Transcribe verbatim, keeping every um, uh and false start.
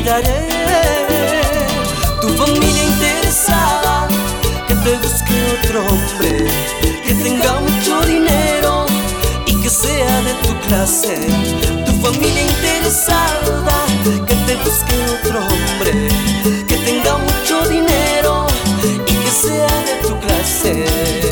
olvidaré. Tu familia interesada, que te busque otro hombre, que tenga mucho dinero y que sea de tu clase. Tu familia interesada, que te busque otro hombre, que tenga mucho dinero y que sea de tu clase.